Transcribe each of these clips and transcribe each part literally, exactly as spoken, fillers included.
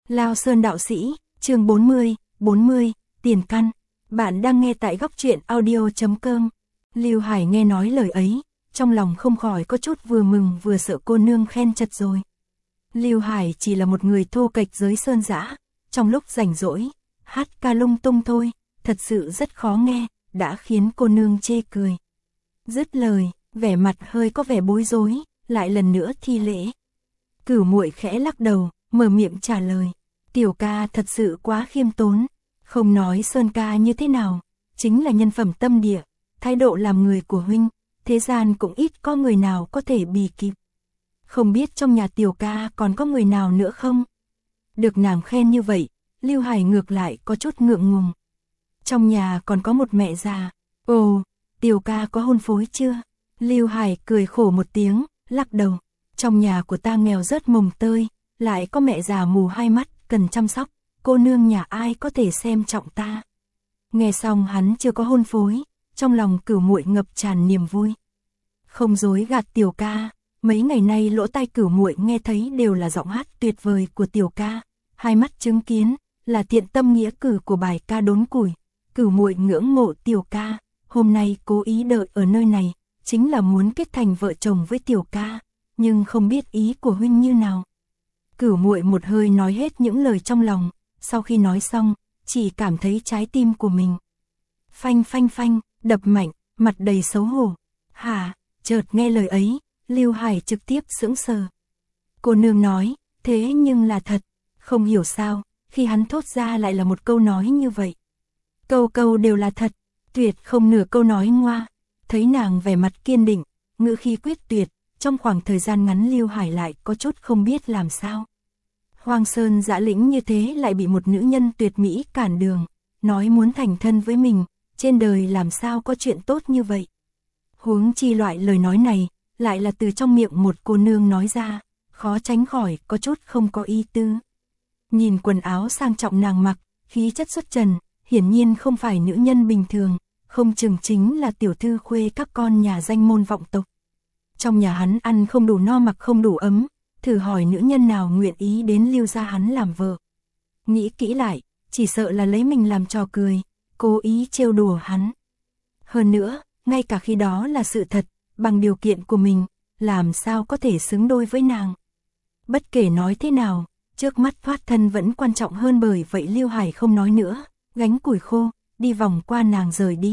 Lao Sơn đạo sĩ, chương bốn mươi, bốn mươi, tiền căn. Bạn đang nghe tại góc truyện audio chấm com. Lưu Hải nghe nói lời ấy, trong lòng không khỏi có chút vừa mừng vừa sợ cô nương khen chật rồi. Lưu Hải chỉ là một người thô kệch giới sơn dã, trong lúc rảnh rỗi, hát ca lung tung thôi, thật sự rất khó nghe, đã khiến cô nương chê cười. Dứt lời, vẻ mặt hơi có vẻ bối rối, lại lần nữa thi lễ. Cửu muội khẽ lắc đầu, mở miệng trả lời. Tiểu ca thật sự quá khiêm tốn, không nói Sơn ca như thế nào, chính là nhân phẩm tâm địa, thái độ làm người của huynh, thế gian cũng ít có người nào có thể bì kịp. Không biết trong nhà tiểu ca còn có người nào nữa không? Được nàng khen như vậy, Lưu Hải ngược lại có chút ngượng ngùng. Trong nhà còn có một mẹ già. Ồ, tiểu ca có hôn phối chưa? Lưu Hải cười khổ một tiếng, lắc đầu. Trong nhà của ta nghèo rớt mồng tơi, lại có mẹ già mù hai mắt, cần chăm sóc, cô nương nhà ai có thể xem trọng ta. Nghe xong hắn chưa có hôn phối, trong lòng Cửu muội ngập tràn niềm vui. Không dối gạt tiểu ca, mấy ngày nay lỗ tai Cửu muội nghe thấy đều là giọng hát tuyệt vời của tiểu ca, hai mắt chứng kiến, là thiện tâm nghĩa cử của bài ca đốn củi. Cửu muội ngưỡng mộ tiểu ca, hôm nay cố ý đợi ở nơi này, chính là muốn kết thành vợ chồng với tiểu ca, nhưng không biết ý của huynh như nào. Cửu muội một hơi nói hết những lời trong lòng, sau khi nói xong, chỉ cảm thấy trái tim của mình phanh phanh phanh, đập mạnh, mặt đầy xấu hổ. Hả, chợt nghe lời ấy, Lưu Hải trực tiếp sững sờ. Cô nương nói, thế nhưng là thật, không hiểu sao, khi hắn thốt ra lại là một câu nói như vậy. Câu câu đều là thật, tuyệt không nửa câu nói ngoa. Thấy nàng vẻ mặt kiên định, ngữ khí quyết tuyệt, trong khoảng thời gian ngắn Lưu Hải lại có chút không biết làm sao. Hoang Sơn dã lĩnh như thế lại bị một nữ nhân tuyệt mỹ cản đường, nói muốn thành thân với mình, trên đời làm sao có chuyện tốt như vậy. Huống chi loại lời nói này, lại là từ trong miệng một cô nương nói ra, khó tránh khỏi có chút không có ý tư. Nhìn quần áo sang trọng nàng mặc, khí chất xuất trần, hiển nhiên không phải nữ nhân bình thường, không chừng chính là tiểu thư khuê các con nhà danh môn vọng tộc. Trong nhà hắn ăn không đủ no mặc không đủ ấm, thử hỏi nữ nhân nào nguyện ý đến Lưu gia hắn làm vợ. Nghĩ kỹ lại, chỉ sợ là lấy mình làm trò cười, cố ý trêu đùa hắn. Hơn nữa, ngay cả khi đó là sự thật, bằng điều kiện của mình, làm sao có thể xứng đôi với nàng. Bất kể nói thế nào, trước mắt thoát thân vẫn quan trọng hơn, bởi vậy Lưu Hải không nói nữa, gánh củi khô, đi vòng qua nàng rời đi.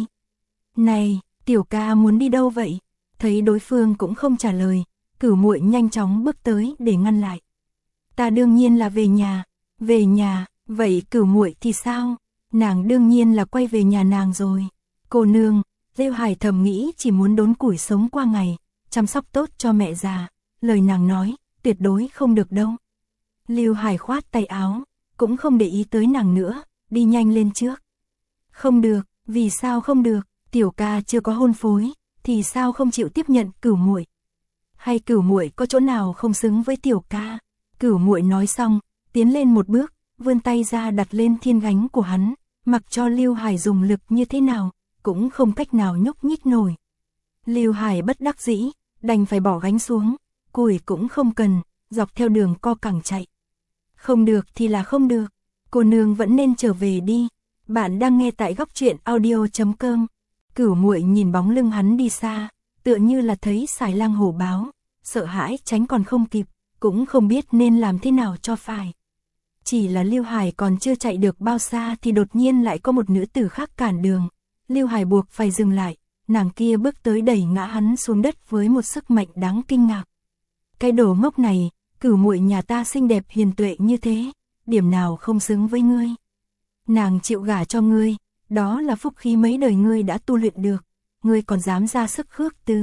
Này, tiểu ca muốn đi đâu vậy? Thấy đối phương cũng không trả lời, Cửu muội nhanh chóng bước tới để ngăn lại. Ta đương nhiên là về nhà, về nhà, vậy Cửu muội thì sao? Nàng đương nhiên là quay về nhà nàng rồi. Cô nương, Lưu Hải thầm nghĩ chỉ muốn đốn củi sống qua ngày, chăm sóc tốt cho mẹ già, lời nàng nói, tuyệt đối không được đâu. Lưu Hải khoát tay áo, cũng không để ý tới nàng nữa, đi nhanh lên trước. Không được, vì sao không được, tiểu ca chưa có hôn phối, thì sao không chịu tiếp nhận Cửu muội? Hay Cửu muội có chỗ nào không xứng với tiểu ca? Cửu muội nói xong, tiến lên một bước, vươn tay ra đặt lên thiên gánh của hắn, mặc cho Lưu Hải dùng lực như thế nào, cũng không cách nào nhúc nhích nổi. Lưu Hải bất đắc dĩ, đành phải bỏ gánh xuống, củi cũng không cần, dọc theo đường co cẳng chạy. Không được thì là không được, cô nương vẫn nên trở về đi. Bạn đang nghe tại góc truyện audio chấm com. Cửu muội nhìn bóng lưng hắn đi xa, tựa như là thấy xài lang hổ báo, sợ hãi tránh còn không kịp, cũng không biết nên làm thế nào cho phải. Chỉ là Lưu Hải còn chưa chạy được bao xa thì đột nhiên lại có một nữ tử khác cản đường. Lưu Hải buộc phải dừng lại, nàng kia bước tới đẩy ngã hắn xuống đất với một sức mạnh đáng kinh ngạc. Cái đồ ngốc này, Cửu muội nhà ta xinh đẹp hiền tuệ như thế, điểm nào không xứng với ngươi. Nàng chịu gả cho ngươi, đó là phúc khí mấy đời ngươi đã tu luyện được, ngươi còn dám ra sức khước từ.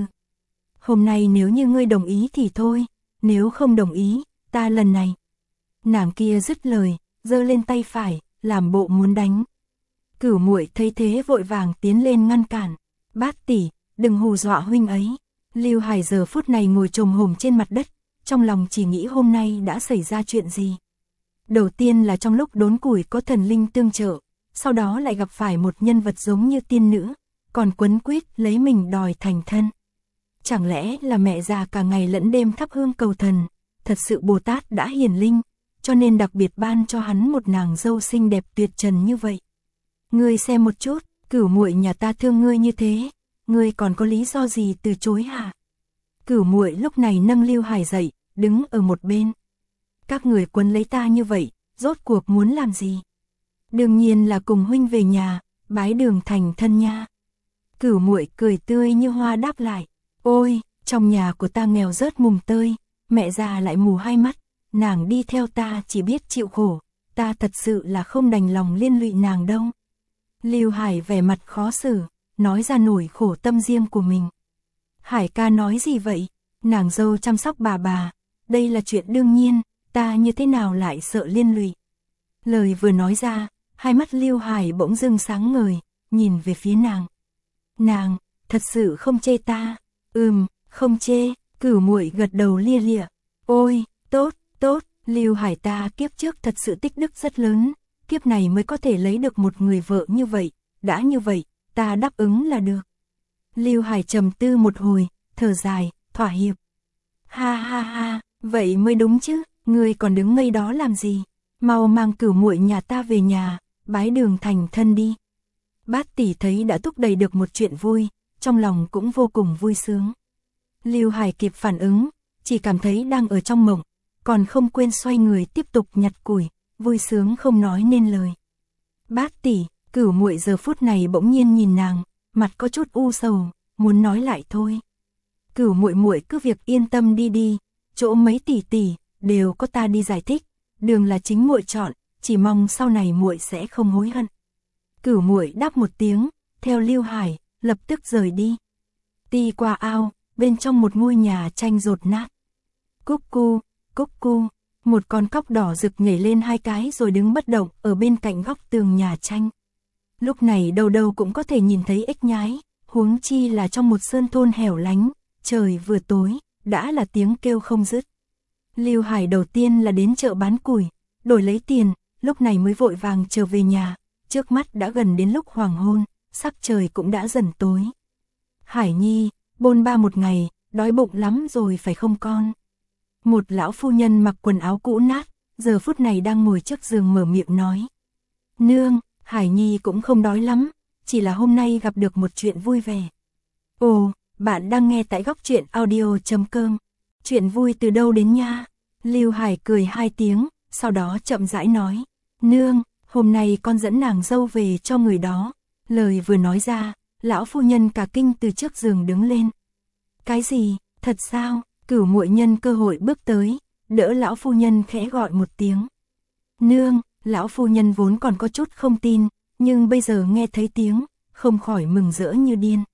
Hôm nay nếu như ngươi đồng ý thì thôi, nếu không đồng ý, ta lần này. Nàng kia dứt lời, giơ lên tay phải, làm bộ muốn đánh. Cửu muội thấy thế vội vàng tiến lên ngăn cản. Bát tỷ, đừng hù dọa huynh ấy. Lưu Hải giờ phút này ngồi chồm hổm trên mặt đất, trong lòng chỉ nghĩ hôm nay đã xảy ra chuyện gì. Đầu tiên là trong lúc đốn củi có thần linh tương trợ, sau đó lại gặp phải một nhân vật giống như tiên nữ, còn quấn quýt lấy mình đòi thành thân. Chẳng lẽ là mẹ già cả ngày lẫn đêm thắp hương cầu thần, thật sự Bồ Tát đã hiển linh, cho nên đặc biệt ban cho hắn một nàng dâu xinh đẹp tuyệt trần như vậy. Ngươi xem một chút, Cửu muội nhà ta thương ngươi như thế, ngươi còn có lý do gì từ chối hả? Cửu muội lúc này nâng Lưu Hải dậy, đứng ở một bên. Các người quấn lấy ta như vậy, rốt cuộc muốn làm gì? Đương nhiên là cùng huynh về nhà, bái đường thành thân nha. Cửu muội cười tươi như hoa đáp lại, ôi, trong nhà của ta nghèo rớt mùng tơi, mẹ già lại mù hai mắt, nàng đi theo ta chỉ biết chịu khổ, ta thật sự là không đành lòng liên lụy nàng đâu. Lưu Hải vẻ mặt khó xử, nói ra nổi khổ tâm riêng của mình. Hải ca nói gì vậy? Nàng dâu chăm sóc bà bà, đây là chuyện đương nhiên, ta như thế nào lại sợ liên lụy. Lời vừa nói ra, hai mắt Lưu Hải bỗng dưng sáng ngời, nhìn về phía nàng. Nàng, thật sự không chê ta? Ừm, không chê, Cửu muội gật đầu lia lịa. Ôi, tốt, tốt, Lưu Hải ta kiếp trước thật sự tích đức rất lớn, kiếp này mới có thể lấy được một người vợ như vậy, đã như vậy, ta đáp ứng là được. Lưu Hải trầm tư một hồi, thở dài, thỏa hiệp. Ha ha ha, vậy mới đúng chứ, ngươi còn đứng ngây đó làm gì? Mau mang Cửu muội nhà ta về nhà, bái đường thành thân đi. Bát tỷ thấy đã thúc đẩy được một chuyện vui, trong lòng cũng vô cùng vui sướng. Lưu Hải kịp phản ứng, chỉ cảm thấy đang ở trong mộng, còn không quên xoay người tiếp tục nhặt củi, vui sướng không nói nên lời. Bát tỷ, Cửu muội giờ phút này bỗng nhiên nhìn nàng, mặt có chút u sầu, muốn nói lại thôi. Cửu muội muội cứ việc yên tâm đi đi, chỗ mấy tỷ tỷ đều có ta đi giải thích, đường là chính muội chọn, chỉ mong sau này muội sẽ không hối hận. Cửu muội đáp một tiếng, theo Lưu Hải, lập tức rời đi. Đi qua ao, bên trong một ngôi nhà tranh dột nát. Cúc cu, cúc cu, một con cóc đỏ rực nhảy lên hai cái rồi đứng bất động ở bên cạnh góc tường nhà tranh. Lúc này đâu đâu cũng có thể nhìn thấy ếch nhái, huống chi là trong một sơn thôn hẻo lánh, trời vừa tối, đã là tiếng kêu không dứt. Lưu Hải đầu tiên là đến chợ bán củi, đổi lấy tiền, lúc này mới vội vàng trở về nhà, trước mắt đã gần đến lúc hoàng hôn, sắc trời cũng đã dần tối. Hải Nhi, bôn ba một ngày, đói bụng lắm rồi phải không con? Một lão phu nhân mặc quần áo cũ nát, giờ phút này đang ngồi trước giường mở miệng nói. Nương, Hải Nhi cũng không đói lắm, chỉ là hôm nay gặp được một chuyện vui vẻ. Ồ, bạn đang nghe tại góc truyện audio chấm com. Chuyện vui từ đâu đến nha? Lưu Hải cười hai tiếng, sau đó chậm rãi nói. Nương, hôm nay con dẫn nàng dâu về cho người đó. Lời vừa nói ra, lão phu nhân cả kinh từ trước giường đứng lên. Cái gì, thật sao? Cửu muội nhân cơ hội bước tới, đỡ lão phu nhân khẽ gọi một tiếng. Nương, lão phu nhân vốn còn có chút không tin, nhưng bây giờ nghe thấy tiếng, không khỏi mừng rỡ như điên.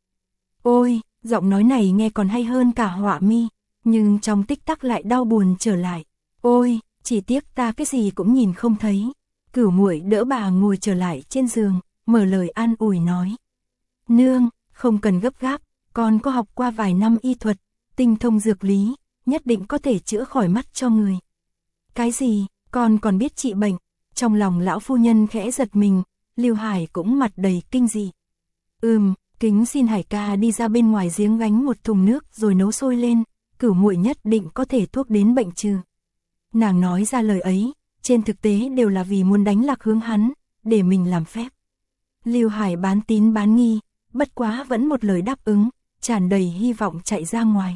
Ôi, giọng nói này nghe còn hay hơn cả họa mi, nhưng trong tích tắc lại đau buồn trở lại. Ôi, chỉ tiếc ta cái gì cũng nhìn không thấy. Cửu muội đỡ bà ngồi trở lại trên giường, mở lời an ủi nói. Nương, không cần gấp gáp, con có học qua vài năm y thuật, tinh thông dược lý, nhất định có thể chữa khỏi mắt cho người. Cái gì, con còn biết trị bệnh? Trong lòng lão phu nhân khẽ giật mình, Lưu Hải cũng mặt đầy kinh dị. Ừm, kính xin Hải ca đi ra bên ngoài giếng gánh một thùng nước rồi nấu sôi lên, Cửu muội nhất định có thể thuốc đến bệnh trừ. Nàng nói ra lời ấy, trên thực tế đều là vì muốn đánh lạc hướng hắn, để mình làm phép. Lưu Hải bán tín bán nghi, bất quá vẫn một lời đáp ứng, tràn đầy hy vọng chạy ra ngoài.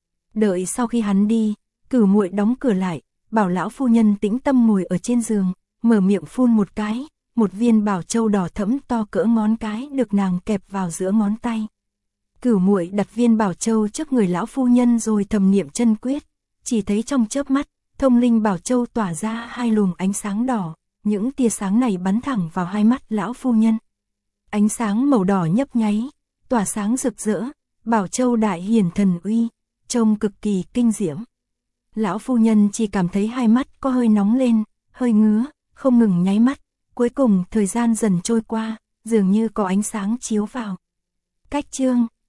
Đợi sau khi hắn đi, Cửu muội đóng cửa lại, bảo lão phu nhân tĩnh tâm ngồi ở trên giường, mở miệng phun một cái, một viên bảo châu đỏ thẫm to cỡ ngón cái được nàng kẹp vào giữa ngón tay. Cửu muội đặt viên bảo châu trước người lão phu nhân rồi thầm niệm chân quyết, chỉ thấy trong chớp mắt, thông linh bảo châu tỏa ra hai luồng ánh sáng đỏ, những tia sáng này bắn thẳng vào hai mắt lão phu nhân. Ánh sáng màu đỏ nhấp nháy, tỏa sáng rực rỡ, bảo châu đại hiển thần uy, trông cực kỳ kinh diễm. Lão phu nhân chỉ cảm thấy hai mắt có hơi nóng lên, hơi ngứa, không ngừng nháy mắt, cuối cùng thời gian dần trôi qua, dường như có ánh sáng chiếu vào. Cách chương